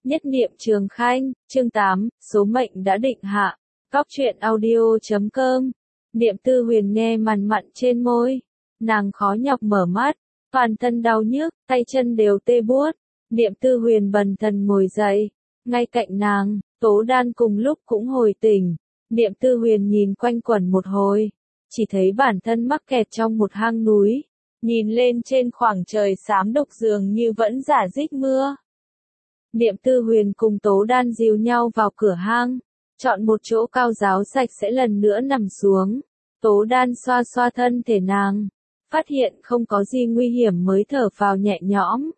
Nhất niệm Trường Khanh, chương 8, số mệnh đã định hạ. Góc truyện audio.com. Niệm Tư Huyền nghe mằn mặn trên môi. Nàng khó nhọc mở mắt, toàn thân đau nhức, tay chân đều tê buốt. Niệm Tư Huyền bần thần ngồi dậy. Ngay cạnh nàng, Tố Đan cùng lúc cũng hồi tỉnh. Niệm Tư Huyền nhìn quanh quẩn một hồi, chỉ thấy bản thân mắc kẹt trong một hang núi. Nhìn lên trên khoảng trời xám đục dường như vẫn rả rích mưa. Niệm Tư Huyền cùng Tố Đan dìu nhau vào cửa hang, chọn một chỗ cao ráo sạch sẽ lần nữa nằm xuống. Tố Đan xoa xoa thân thể nàng, phát hiện không có gì nguy hiểm mới thở phào nhẹ nhõm.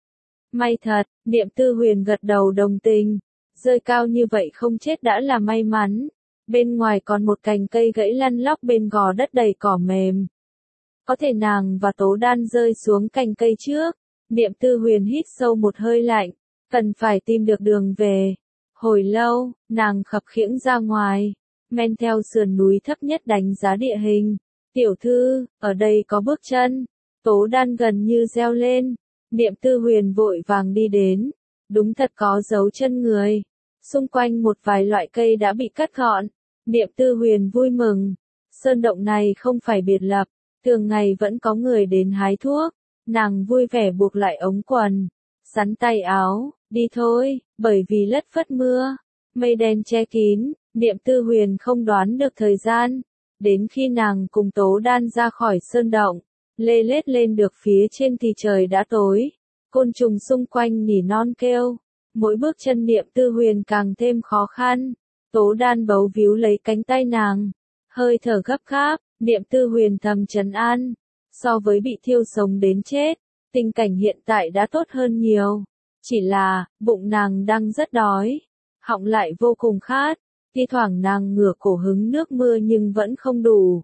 May thật, Niệm Tư Huyền gật đầu đồng tình, rơi cao như vậy không chết đã là may mắn. Bên ngoài còn một cành cây gãy lăn lóc bên gò đất đầy cỏ mềm. Có thể nàng và Tố Đan rơi xuống cành cây trước. Niệm Tư Huyền hít sâu một hơi lạnh, cần phải tìm được đường về. Hồi lâu, nàng khập khiễng ra ngoài, men theo sườn núi thấp nhất đánh giá địa hình. Tiểu thư, ở đây có bước chân. Tố Đan gần như reo lên. Niệm Tư Huyền vội vàng đi đến. Đúng thật có dấu chân người. Xung quanh một vài loại cây đã bị cắt gọn. Niệm Tư Huyền vui mừng. Sơn động này không phải biệt lập, thường ngày vẫn có người đến hái thuốc. Nàng vui vẻ buộc lại ống quần, sắn tay áo, đi thôi, bởi vì lất phất mưa, mây đen che kín, Niệm Tư Huyền không đoán được thời gian. Đến khi nàng cùng Tố Đan ra khỏi sơn động, lê lết lên được phía trên thì trời đã tối. Côn trùng xung quanh nỉ non kêu, mỗi bước chân Niệm Tư Huyền càng thêm khó khăn. Tố Đan bấu víu lấy cánh tay nàng, hơi thở gấp gáp. Niệm Tư Huyền thầm trấn an, so với bị thiêu sống đến chết, tình cảnh hiện tại đã tốt hơn nhiều. Chỉ là, bụng nàng đang rất đói, họng lại vô cùng khát, thi thoảng nàng ngửa cổ hứng nước mưa nhưng vẫn không đủ.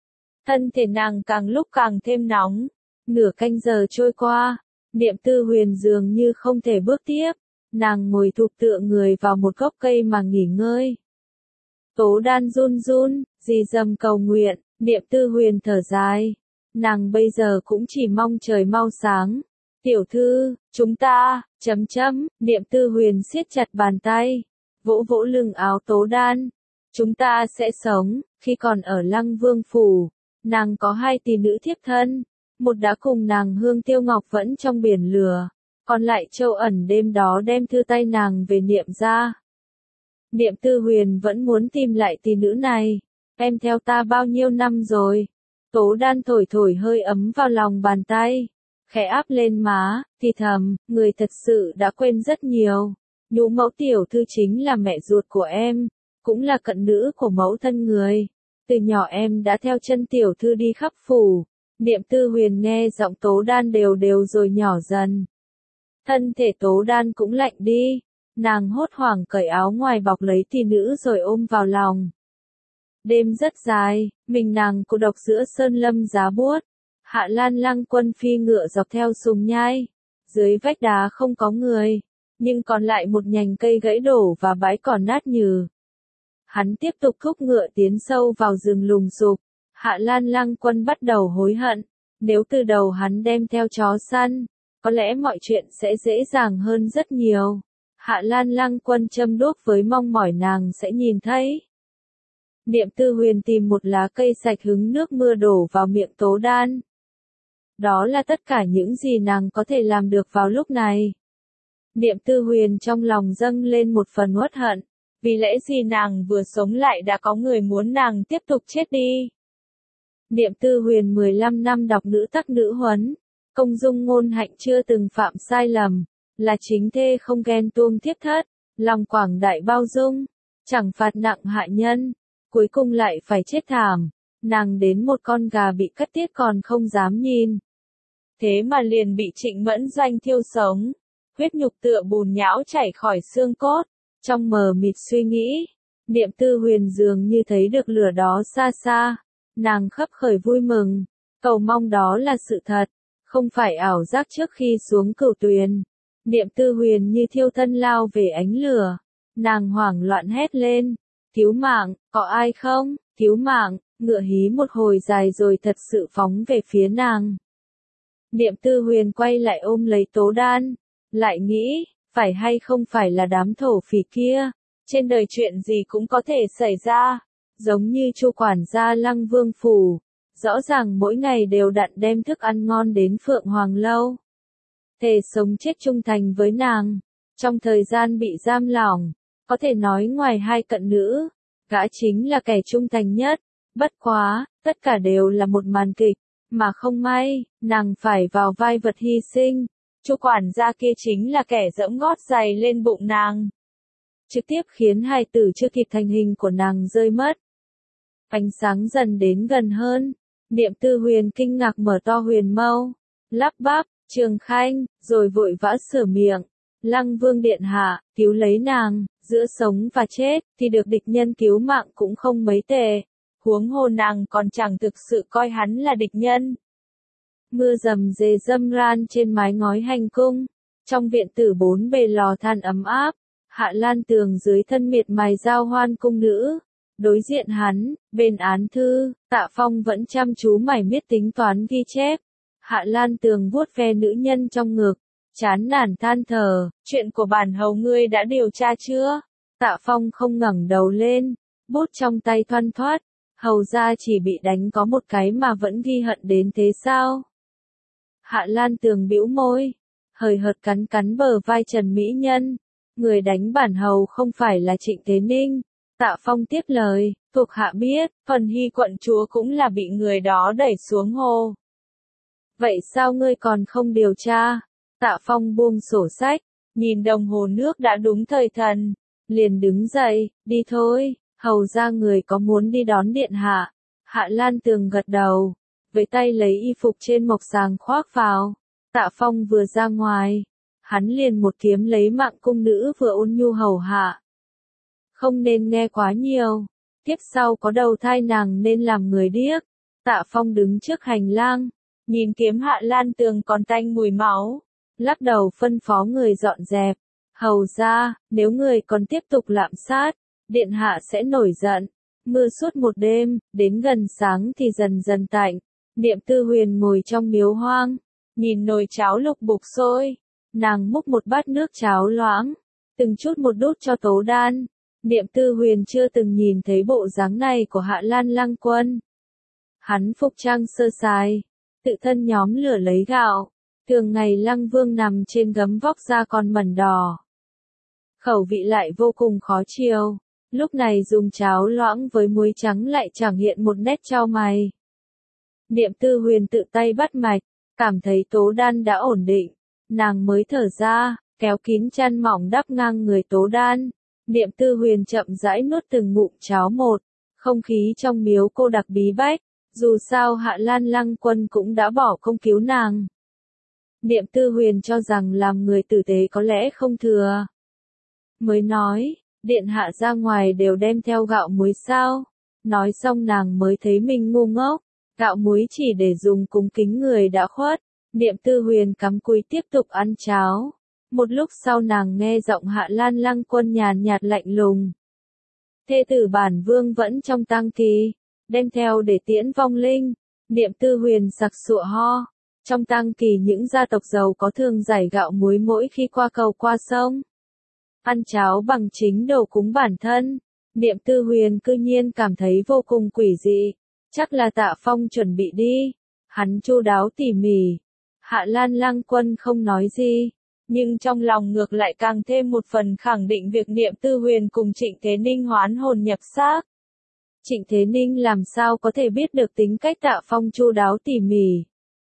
Thân thể nàng càng lúc càng thêm nóng, nửa canh giờ trôi qua, Niệm Tư Huyền dường như không thể bước tiếp, nàng ngồi thụp tựa người vào một gốc cây mà nghỉ ngơi. Tố Đan run run, rì rầm cầu nguyện. Niệm Tư Huyền thở dài, nàng bây giờ cũng chỉ mong trời mau sáng. Tiểu thư, chúng ta, Niệm Tư Huyền siết chặt bàn tay, vỗ vỗ lưng áo Tố Đan. Chúng ta sẽ sống. Khi còn ở Lăng Vương Phủ, nàng có 2 tỷ nữ thiếp thân, một đã cùng nàng Hương Tiêu Ngọc vẫn trong biển lửa, còn lại Châu Ẩn đêm đó đem thư tay nàng về Niệm ra. Niệm Tư Huyền vẫn muốn tìm lại tỷ nữ này. Em theo ta bao nhiêu năm rồi? Tố Đan thổi thổi hơi ấm vào lòng bàn tay, khẽ áp lên má, thì thầm, người thật sự đã quên rất nhiều. Nhũ mẫu tiểu thư chính là mẹ ruột của em, cũng là cận nữ của mẫu thân người. Từ nhỏ em đã theo chân tiểu thư đi khắp phủ. Niệm Tư Huyền nghe giọng Tố Đan đều đều rồi nhỏ dần. Thân thể Tố Đan cũng lạnh đi, nàng hốt hoảng cởi áo ngoài bọc lấy tỷ nữ rồi ôm vào lòng. Đêm rất dài, mình nàng cô độc giữa sơn lâm giá buốt. Hạ Lan Lăng Quân phi ngựa dọc theo sùng nhai. Dưới vách đá không có người, nhưng còn lại một nhành cây gãy đổ và bãi cỏ nát nhừ. Hắn tiếp tục thúc ngựa tiến sâu vào rừng lùng sục. Hạ Lan Lăng Quân bắt đầu hối hận. Nếu từ đầu hắn đem theo chó săn, có lẽ mọi chuyện sẽ dễ dàng hơn rất nhiều. Hạ Lan Lăng Quân châm đuốc với mong mỏi nàng sẽ nhìn thấy. Niệm Tư Huyền tìm một lá cây sạch hứng nước mưa đổ vào miệng Tố Đan. Đó là tất cả những gì nàng có thể làm được vào lúc này. Niệm Tư Huyền trong lòng dâng lên một phần uất hận. Vì lẽ gì nàng vừa sống lại đã có người muốn nàng tiếp tục chết đi. Niệm Tư Huyền 15 năm đọc nữ tắc nữ huấn. Công dung ngôn hạnh chưa từng phạm sai lầm. Là chính thê không ghen tuông thiếp thất. Lòng quảng đại bao dung. Chẳng phạt nặng hạ nhân. Cuối cùng lại phải chết thảm. Nàng đến một con gà bị cắt tiết còn không dám nhìn. Thế mà liền bị Trịnh Mẫn Doanh thiêu sống. Huyết nhục tựa bùn nhão chảy khỏi xương cốt. Trong mờ mịt suy nghĩ, Niệm Tư Huyền dường như thấy được lửa đó xa xa. Nàng khấp khởi vui mừng, cầu mong đó là sự thật, không phải ảo giác trước khi xuống cửu tuyền. Niệm Tư Huyền như thiêu thân lao về ánh lửa. Nàng hoảng loạn hét lên, cứu mạng, có ai không, cứu mạng. Ngựa hí một hồi dài rồi thật sự phóng về phía nàng. Niệm Tư Huyền quay lại ôm lấy Tố Đan, lại nghĩ, phải hay không phải là đám thổ phỉ kia, trên đời chuyện gì cũng có thể xảy ra, giống như Chu quản gia Lăng Vương phủ, rõ ràng mỗi ngày đều đặn đem thức ăn ngon đến Phượng Hoàng lâu. Thề sống chết trung thành với nàng, trong thời gian bị giam lỏng, có thể nói ngoài hai cận nữ, gã chính là kẻ trung thành nhất, bất quá, tất cả đều là một màn kịch, mà không may, nàng phải vào vai vật hy sinh, Chu quản gia kia chính là kẻ giẫm gót giày lên bụng nàng, trực tiếp khiến hài tử chưa kịp thành hình của nàng rơi mất. Ánh sáng dần đến gần hơn, Niệm Tư Huyền kinh ngạc mở to huyền mâu, lắp bắp, Trường Khanh, rồi vội vã sửa miệng, Lăng Vương điện hạ, cứu lấy nàng, giữa sống và chết, thì được địch nhân cứu mạng cũng không mấy tệ, huống hồ nàng còn chẳng thực sự coi hắn là địch nhân. Mưa rầm rề râm ran trên mái ngói hành cung, trong viện tử bốn bề lò than ấm áp, Hạ Lan Tường dưới thân miệt mài giao hoan cung nữ. Đối diện hắn, bên án thư, Tạ Phong vẫn chăm chú mải miết tính toán ghi chép. Hạ Lan Tường vuốt ve nữ nhân trong ngực, chán nản than thở, chuyện của bản hầu ngươi đã điều tra chưa? Tạ Phong không ngẩng đầu lên, bút trong tay thoăn thoắt, hầu ra chỉ bị đánh có một cái mà vẫn ghi hận đến thế sao? Hạ Lan Tường bĩu môi, hời hợt cắn cắn bờ vai Trần Mỹ Nhân, người đánh bản hầu không phải là Trịnh Thế Ninh. Tạ Phong tiếp lời, thuộc hạ biết, phần Hy quận chúa cũng là bị người đó đẩy xuống hồ. Vậy sao ngươi còn không điều tra? Tạ Phong buông sổ sách, nhìn đồng hồ nước đã đúng thời thần, liền đứng dậy, đi thôi, hầu ra người có muốn đi đón điện hạ. Hạ Lan Tường gật đầu, với tay lấy y phục trên mộc sàng khoác vào. Tạ Phong vừa ra ngoài, hắn liền một kiếm lấy mạng cung nữ vừa ôn nhu hầu hạ. Không nên nghe quá nhiều, tiếp sau có đầu thai nàng nên làm người điếc. Tạ Phong đứng trước hành lang, nhìn kiếm Hạ Lan Tường còn tanh mùi máu, lắc đầu phân phó người dọn dẹp. Hầu ra, nếu người còn tiếp tục lạm sát, điện hạ sẽ nổi giận. Mưa suốt một đêm, đến gần sáng thì dần dần tạnh. Niệm Tư Huyền ngồi trong miếu hoang, nhìn nồi cháo lục bục sôi, nàng múc một bát nước cháo loãng, từng chút một đút cho Tố Đan. Niệm Tư Huyền chưa từng nhìn thấy bộ dáng này của Hạ Lan Lăng Quân. Hắn phục trang sơ sài, tự thân nhóm lửa lấy gạo, thường ngày Lăng Vương nằm trên gấm vóc da con mẩn đỏ. Khẩu vị lại vô cùng khó chiều, lúc này dùng cháo loãng với muối trắng lại chẳng hiện một nét chau mày. Niệm Tư Huyền tự tay bắt mạch, cảm thấy Tố Đan đã ổn định, nàng mới thở ra, kéo kín chăn mỏng đắp ngang người Tố Đan. Niệm Tư Huyền chậm rãi nuốt từng ngụm cháo một, không khí trong miếu cô đặc bí bách, dù sao Hạ Lan Lăng Quân cũng đã bỏ công cứu nàng. Niệm Tư Huyền cho rằng làm người tử tế có lẽ không thừa. Mới nói, điện hạ ra ngoài đều đem theo gạo muối sao? Nói xong nàng mới thấy mình ngu ngốc, gạo muối chỉ để dùng cúng kính người đã khuất. Niệm Tư Huyền cắm cúi tiếp tục ăn cháo. Một lúc sau nàng nghe giọng Hạ Lan Lăng Quân nhàn nhạt lạnh lùng. Thê tử bản vương vẫn trong tang kỳ, đem theo để tiễn vong linh. Niệm Tư Huyền sặc sụa ho. Trong tang kỳ những gia tộc giàu có thường giải gạo muối mỗi khi qua cầu qua sông. Ăn cháo bằng chính đồ cúng bản thân. Niệm Tư Huyền cư nhiên cảm thấy vô cùng quỷ dị. Chắc là Tạ Phong chuẩn bị đi. Hắn chu đáo tỉ mỉ. Hạ Lan Lăng Quân không nói gì. Nhưng trong lòng ngược lại càng thêm một phần khẳng định việc Niệm Tư Huyền cùng Trịnh Thế Ninh hoán hồn nhập xác. Trịnh Thế Ninh làm sao có thể biết được tính cách Tạ Phong chu đáo tỉ mỉ.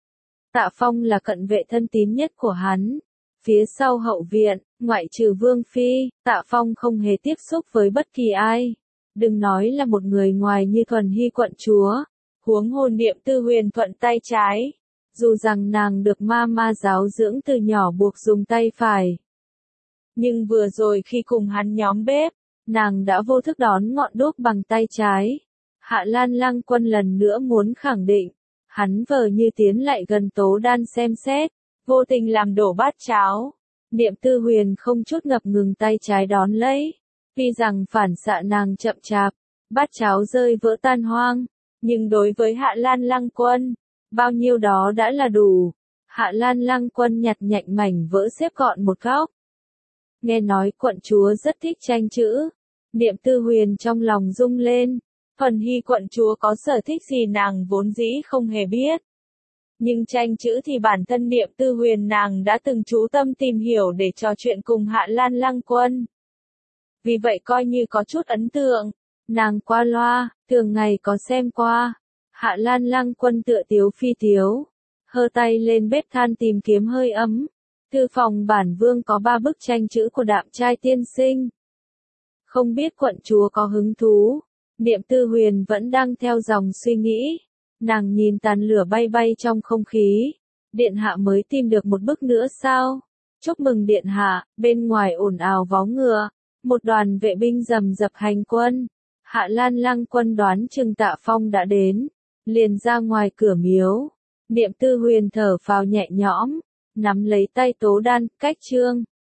Tạ Phong là cận vệ thân tín nhất của hắn. Phía sau hậu viện, ngoại trừ Vương Phi, Tạ Phong không hề tiếp xúc với bất kỳ ai. Đừng nói là một người ngoài như Thuần Hy quận chúa. Huống hồ Niệm Tư Huyền thuận tay trái. Dù rằng nàng được ma giáo dưỡng từ nhỏ buộc dùng tay phải. Nhưng vừa rồi khi cùng hắn nhóm bếp, nàng đã vô thức đón ngọn đuốc bằng tay trái. Hạ Lan Lăng Quân lần nữa muốn khẳng định. Hắn vờ như tiến lại gần Tố Đan xem xét, vô tình làm đổ bát cháo. Niệm Tư Huyền không chút ngập ngừng tay trái đón lấy. Tuy rằng phản xạ nàng chậm chạp, bát cháo rơi vỡ tan hoang. Nhưng đối với Hạ Lan Lăng Quân, bao nhiêu đó đã là đủ. Hạ Lan Lăng Quân nhặt nhạnh mảnh vỡ xếp gọn một góc. nghe nói quận chúa rất thích tranh chữ. Niệm Tư Huyền trong lòng rung lên, Phần Hy quận chúa có sở thích gì nàng vốn dĩ không hề biết. Nhưng tranh chữ thì bản thân Niệm Tư Huyền nàng đã từng chú tâm tìm hiểu để trò chuyện cùng Hạ Lan Lăng Quân. Vì vậy coi như có chút ấn tượng, nàng qua loa, thường ngày có xem qua. Hạ Lan Lăng Quân tựa tiếu phi tiếu, hơ tay lên bếp than tìm kiếm hơi ấm. Thư phòng bản vương có 3 bức tranh chữ của Đạm Trai tiên sinh. Không biết quận chúa có hứng thú. Niệm Tư Huyền vẫn đang theo dòng suy nghĩ. Nàng nhìn tàn lửa bay bay trong không khí. Điện hạ mới tìm được một bức nữa sao? Chúc mừng điện hạ, bên ngoài ồn ào vó ngựa. Một đoàn vệ binh rầm rập hành quân. Hạ Lan Lăng Quân đoán chừng Tạ Phong đã đến. Liền ra ngoài cửa miếu. Niệm Tư Huyền thở phào nhẹ nhõm. Nắm lấy tay Tố Đan, cách trương.